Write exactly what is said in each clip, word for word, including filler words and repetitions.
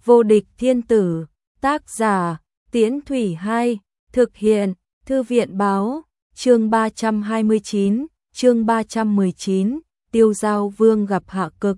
Vô địch thiên tử, tác giả, Tiễn Thủy hai, thực hiện, Thư viện báo, chương ba trăm hai mươi chín, chương ba trăm mười chín, Tiêu Giao Vương gặp hạ cực.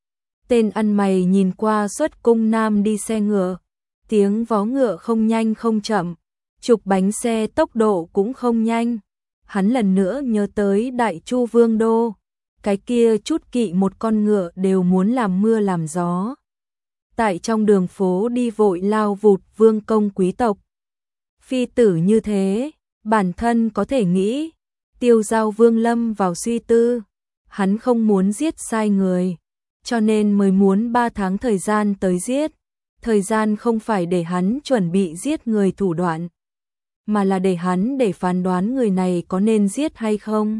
Tên ăn mày nhìn qua xuất cung nam đi xe ngựa, tiếng vó ngựa không nhanh không chậm, trục bánh xe tốc độ cũng không nhanh. Hắn lần nữa nhớ tới Đại Chu Vương đô, cái kia chút kỵ một con ngựa đều muốn làm mưa làm gió. Tại trong đường phố đi vội lao vụt vương công quý tộc. Phi tử như thế, bản thân có thể nghĩ, Tiêu Giao Vương lâm vào suy tư, hắn không muốn giết sai người, cho nên mới muốn ba tháng thời gian tới giết. Thời gian không phải để hắn chuẩn bị giết người thủ đoạn, mà là để hắn để phán đoán người này có nên giết hay không.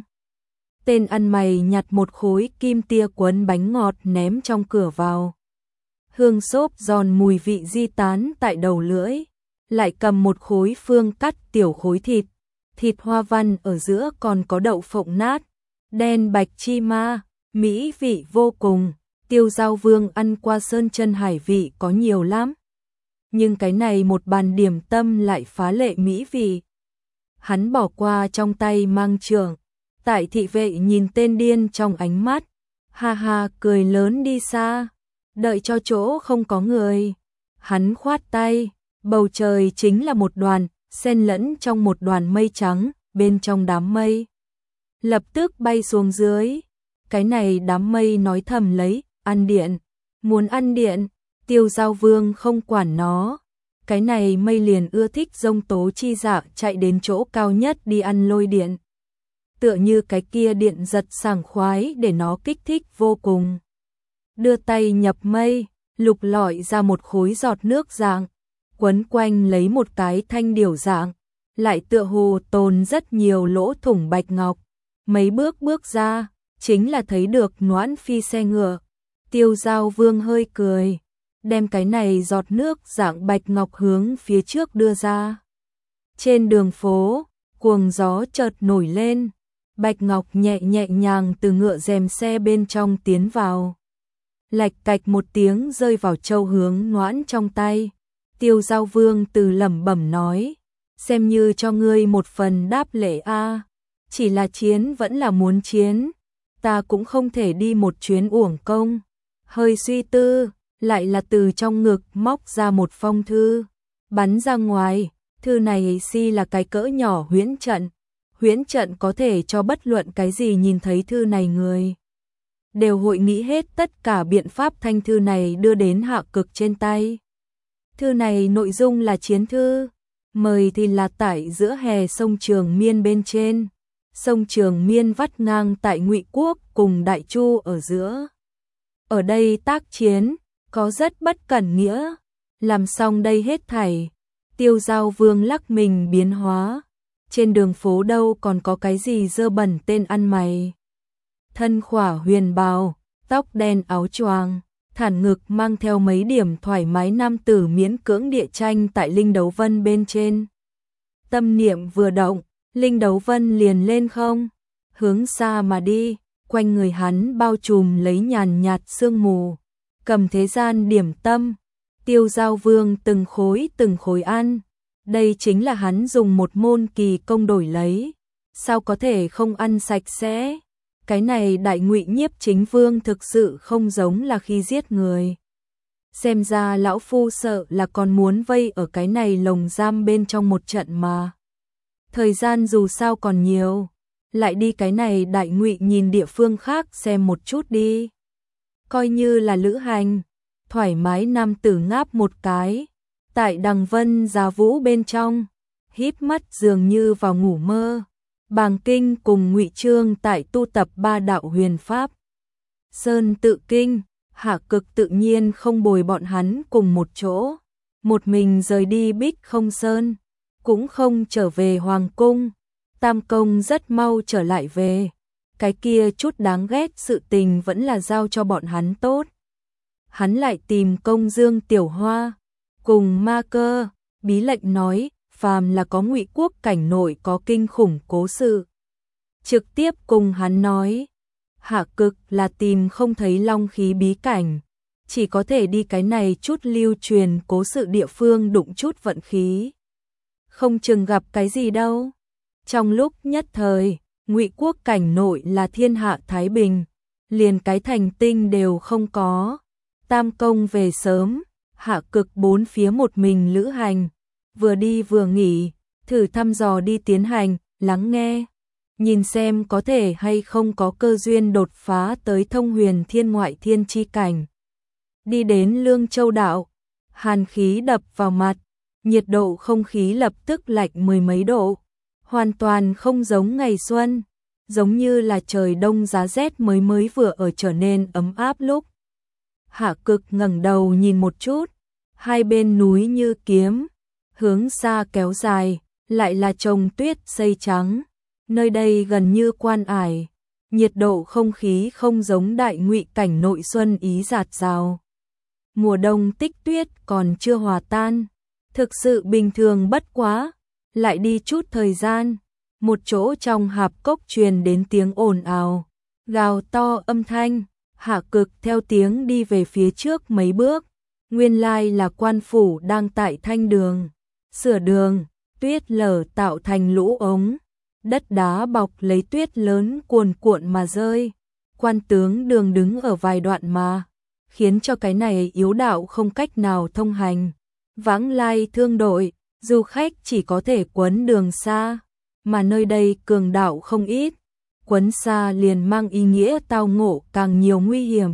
Tên ăn mày nhặt một khối kim tia quấn bánh ngọt ném trong cửa vào. Hương xốp giòn mùi vị di tán tại đầu lưỡi, lại cầm một khối phương cắt tiểu khối thịt, thịt hoa văn ở giữa còn có đậu phộng nát, đen bạch chi ma, mỹ vị vô cùng. Tiêu Giao Vương ăn qua sơn chân hải vị có nhiều lắm, nhưng cái này một bàn điểm tâm lại phá lệ mỹ vị. Hắn bỏ qua trong tay mang trường, tại thị vệ nhìn tên điên trong ánh mắt, ha ha cười lớn đi xa, đợi cho chỗ không có người. Hắn khoát tay, bầu trời chính là một đoàn, xen lẫn trong một đoàn mây trắng, bên trong đám mây lập tức bay xuống dưới. Cái này đám mây nói thầm lấy, ăn điện, muốn ăn điện. Tiêu Giao Vương không quản nó, cái này mây liền ưa thích dông tố chi dạ chạy đến chỗ cao nhất đi ăn lôi điện. Tựa như cái kia điện giật sảng khoái để nó kích thích vô cùng. Đưa tay nhập mây, lục lọi ra một khối giọt nước dạng, quấn quanh lấy một cái thanh điểu dạng, lại tựa hồ tồn rất nhiều lỗ thủng bạch ngọc. Mấy bước bước ra, chính là thấy được Noãn Phi xe ngựa. Tiêu Giao Vương hơi cười, đem cái này giọt nước dạng bạch ngọc hướng phía trước đưa ra. Trên đường phố, cuồng gió chợt nổi lên, bạch ngọc nhẹ nhẹ nhàng từ ngựa rèm xe bên trong tiến vào. Lạch cạch một tiếng rơi vào châu hướng Noãn trong tay. Tiêu Giao Vương từ lẩm bẩm nói, xem như cho ngươi một phần đáp lễ a, chỉ là chiến vẫn là muốn chiến, ta cũng không thể đi một chuyến uổng công. Hơi suy tư, lại là từ trong ngực móc ra một phong thư, bắn ra ngoài. Thư này si là cái cỡ nhỏ huyễn trận, huyễn trận có thể cho bất luận cái gì nhìn thấy thư này người đều hội nghĩ hết tất cả biện pháp thanh thư này đưa đến hạ cực trên tay. Thư này nội dung là chiến thư, mời thì là tại giữa hè sông Trường Miên bên trên. Sông Trường Miên vắt ngang tại Ngụy Quốc cùng Đại Chu ở giữa. Ở đây tác chiến, có rất bất cẩn nghĩa. Làm xong đây hết thảy, Tiêu Giao Vương lắc mình biến hóa. Trên đường phố đâu còn có cái gì dơ bẩn tên ăn mày. Thân khỏa huyền bào, tóc đen áo choàng, thản ngực mang theo mấy điểm thoải mái nam tử miễn cưỡng địa tranh tại Linh Đấu Vân bên trên. Tâm niệm vừa động, Linh Đấu Vân liền lên không, hướng xa mà đi, quanh người hắn bao trùm lấy nhàn nhạt sương mù, cầm thế gian điểm tâm. Tiêu Giao Vương từng khối từng khối ăn, đây chính là hắn dùng một môn kỳ công đổi lấy, sao có thể không ăn sạch sẽ. Cái này Đại Ngụy Nhiếp Chính Vương thực sự không giống là khi giết người. Xem ra lão phu sợ là còn muốn vây ở cái này lồng giam bên trong một trận mà. Thời gian dù sao còn nhiều, lại đi cái này Đại Ngụy nhìn địa phương khác xem một chút đi. Coi như là lữ hành, thoải mái nam tử ngáp một cái, tại Đằng Vân Giá Vũ bên trong, híp mắt dường như vào ngủ mơ. Bàng Kinh cùng Ngụy Trương tại tu tập ba đạo huyền pháp. Sơn Tự Kinh, Hạ Cực tự nhiên không bồi bọn hắn cùng một chỗ, một mình rời đi Bích Không Sơn, cũng không trở về Hoàng Cung. Tam Công rất mau trở lại về, cái kia chút đáng ghét sự tình vẫn là giao cho bọn hắn tốt. Hắn lại tìm Công Dương Tiểu Hoa, cùng Ma Cơ, bí lệnh nói, phàm là có Ngụy Quốc cảnh nội có kinh khủng cố sự, trực tiếp cùng hắn nói. Hạ Cực là tìm không thấy long khí bí cảnh, chỉ có thể đi cái này chút lưu truyền cố sự địa phương đụng chút vận khí. Không chừng gặp cái gì đâu. Trong lúc nhất thời, Ngụy quốc cảnh nội là thiên hạ thái bình, liền cái thành tinh đều không có. Tam công về sớm, Hạ Cực bốn phía một mình lữ hành, vừa đi vừa nghỉ, thử thăm dò đi tiến hành, lắng nghe, nhìn xem có thể hay không có cơ duyên đột phá tới thông huyền thiên ngoại thiên chi cảnh. Đi đến Lương Châu đảo, hàn khí đập vào mặt, nhiệt độ không khí lập tức lạnh mười mấy độ, hoàn toàn không giống ngày xuân, giống như là trời đông giá rét mới mới vừa ở trở nên ấm áp lúc. Hạ Cực ngẩng đầu nhìn một chút, hai bên núi như kiếm, hướng xa kéo dài, lại là trồng tuyết xây trắng, nơi đây gần như quan ải, nhiệt độ không khí không giống đại Ngụy cảnh nội xuân ý rạt rào. Mùa đông tích tuyết còn chưa hòa tan, thực sự bình thường bất quá, lại đi chút thời gian, một chỗ trong hạp cốc truyền đến tiếng ồn ào, gào to âm thanh. Hạ Cực theo tiếng đi về phía trước mấy bước, nguyên lai là quan phủ đang tại thanh đường, sửa đường, tuyết lở tạo thành lũ ống, đất đá bọc lấy tuyết lớn cuồn cuộn mà rơi, quan tướng đường đứng ở vài đoạn mà, khiến cho cái này yếu đạo không cách nào thông hành, vãng lai thương đội, du khách chỉ có thể quấn đường xa, mà nơi đây cường đạo không ít. Quấn xa liền mang ý nghĩa tao ngộ càng nhiều nguy hiểm.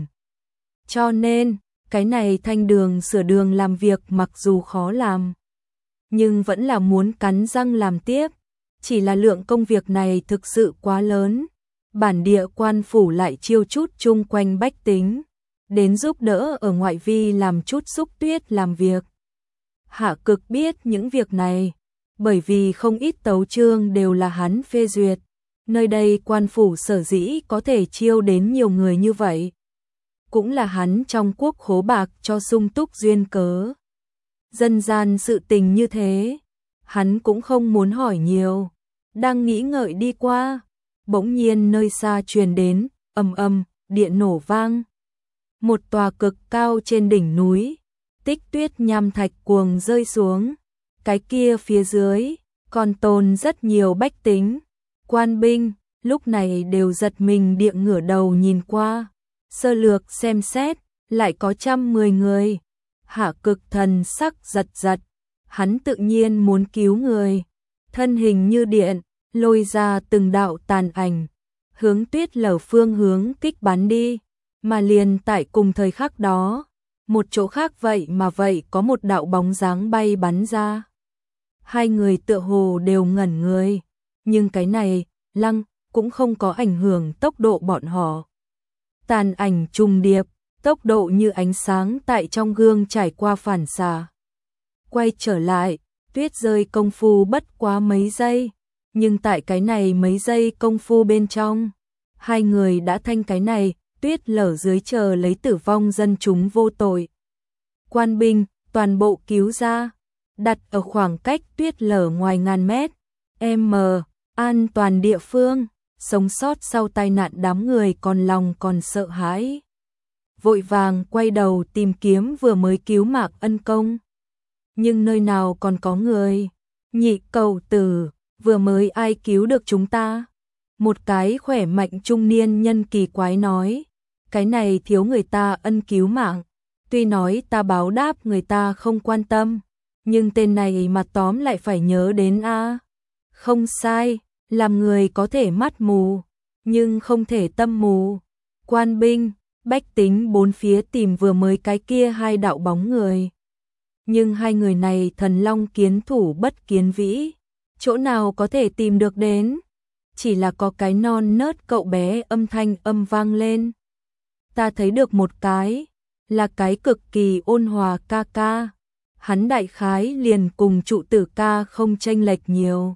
Cho nên, cái này thanh đường sửa đường làm việc mặc dù khó làm, nhưng vẫn là muốn cắn răng làm tiếp. Chỉ là lượng công việc này thực sự quá lớn. Bản địa quan phủ lại chiêu chút chung quanh bách tính, đến giúp đỡ ở ngoại vi làm chút xúc tuyết làm việc. Hạ Cực biết những việc này, bởi vì không ít tấu chương đều là hắn phê duyệt. Nơi đây quan phủ sở dĩ có thể chiêu đến nhiều người như vậy, cũng là hắn trong quốc khố bạc cho sung túc duyên cớ. Dân gian sự tình như thế, hắn cũng không muốn hỏi nhiều, đang nghĩ ngợi đi qua, bỗng nhiên nơi xa truyền đến, ầm ầm, điện nổ vang. Một tòa cực cao trên đỉnh núi, tích tuyết nham thạch cuồng rơi xuống, cái kia phía dưới, còn tồn rất nhiều bách tính. Quan binh, lúc này đều giật mình địa ngửa đầu nhìn qua, sơ lược xem xét, lại có trăm mười người. Hạ Cực thần sắc giật giật, hắn tự nhiên muốn cứu người, thân hình như điện, lôi ra từng đạo tàn ảnh, hướng tuyết lở phương hướng kích bắn đi, mà liền tại cùng thời khắc đó, một chỗ khác vậy mà vậy có một đạo bóng dáng bay bắn ra. Hai người tựa hồ đều ngẩn người. Nhưng cái này, lăng, cũng không có ảnh hưởng tốc độ bọn họ. Tàn ảnh trùng điệp, tốc độ như ánh sáng tại trong gương trải qua phản xạ. Quay trở lại, tuyết rơi công phu bất quá mấy giây, nhưng tại cái này mấy giây công phu bên trong, hai người đã thanh cái này, tuyết lở dưới chờ lấy tử vong dân chúng vô tội. Quan binh, toàn bộ cứu ra, đặt ở khoảng cách tuyết lở ngoài ngàn mét, m, an toàn địa phương, sống sót sau tai nạn đám người còn lòng còn sợ hãi. Vội vàng quay đầu tìm kiếm vừa mới cứu mạng ân công. Nhưng nơi nào còn có người, nhị cầu tử, vừa mới ai cứu được chúng ta? Một cái khỏe mạnh trung niên nhân kỳ quái nói, cái này thiếu người ta ân cứu mạng, tuy nói ta báo đáp người ta không quan tâm, nhưng tên này mà tóm lại phải nhớ đến a. Không sai, làm người có thể mắt mù, nhưng không thể tâm mù. Quan binh, bách tính bốn phía tìm vừa mới cái kia hai đạo bóng người. Nhưng hai người này thần long kiến thủ bất kiến vĩ, chỗ nào có thể tìm được đến? Chỉ là có cái non nớt cậu bé âm thanh âm vang lên. Ta thấy được một cái, là cái cực kỳ ôn hòa ca ca. Hắn đại khái liền cùng trụ tử ca không chênh lệch nhiều.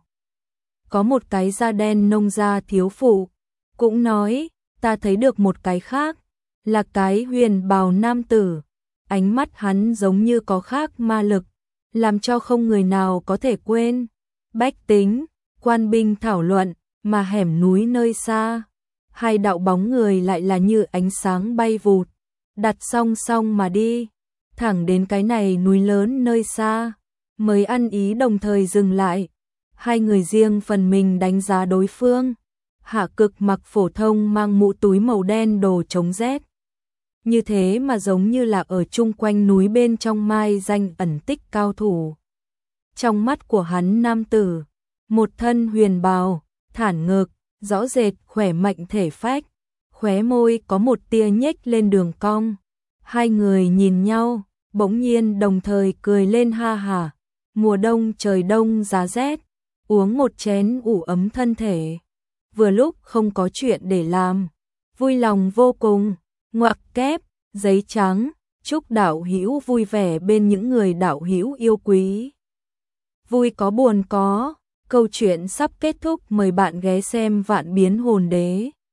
Có một cái da đen nông gia thiếu phụ, cũng nói, ta thấy được một cái khác, là cái huyền bào nam tử. Ánh mắt hắn giống như có khác ma lực, làm cho không người nào có thể quên. Bách tính, quan binh thảo luận, mà hẻm núi nơi xa, hai đạo bóng người lại là như ánh sáng bay vụt, đặt song song mà đi, thẳng đến cái này núi lớn nơi xa, mới ăn ý đồng thời dừng lại. Hai người riêng phần mình đánh giá đối phương. Hạ Cực mặc phổ thông mang mũ túi màu đen đồ chống rét. Như thế mà giống như là ở chung quanh núi bên trong mai danh ẩn tích cao thủ. Trong mắt của hắn nam tử, một thân huyền bào, thản ngực, rõ rệt khỏe mạnh thể phách, khóe môi có một tia nhếch lên đường cong. Hai người nhìn nhau, bỗng nhiên đồng thời cười lên ha hả. Mùa đông trời đông giá rét, uống một chén ủ ấm thân thể. Vừa lúc không có chuyện để làm, vui lòng vô cùng. Ngoặc kép, giấy trắng, chúc đạo hữu vui vẻ bên những người đạo hữu yêu quý. Vui có buồn có, câu chuyện sắp kết thúc, mời bạn ghé xem Vạn Biến Hồn Đế.